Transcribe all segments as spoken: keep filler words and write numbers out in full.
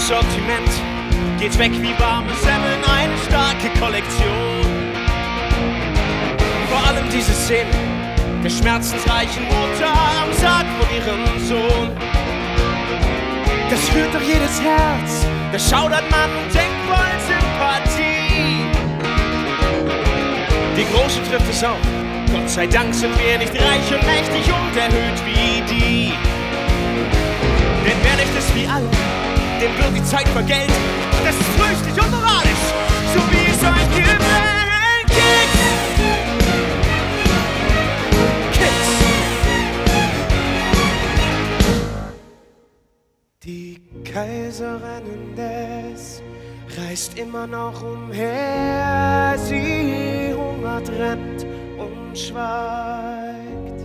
Sortiment geht weg wie warme Semmeln, eine starke Kollektion. Vor allem diese Szene der schmerzensreichen Mutter am Sarg von ihrem Sohn. Das fühlt doch jedes Herz, da schaudert man und denkt voll Sympathie. Die Große trifft es auch, Gott sei Dank sind wir nicht reich und mächtig und erhöht wie die. Denn wer nicht ist wie alle, dem wird die Zeit vergelten. Das ist flüchtig und moralisch, so wie es euch gefällt. Kids. Die Kaiserin indes reist immer noch umher. Sie hungert, rennt und schweigt.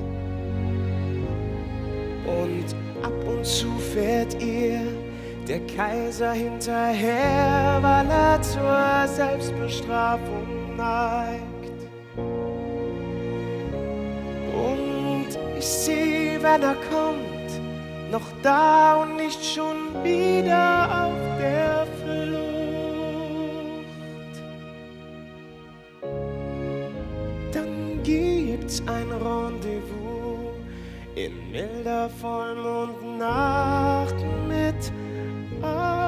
Und ab und zu fährt ihr der Kaiser hinterher, weil er zur Selbstbestrafung neigt. Und ich sehe, wenn er kommt, noch da und nicht schon wieder auf der Flucht. Dann gibt's ein Rendezvous in milder Vollmondnacht mit Oh.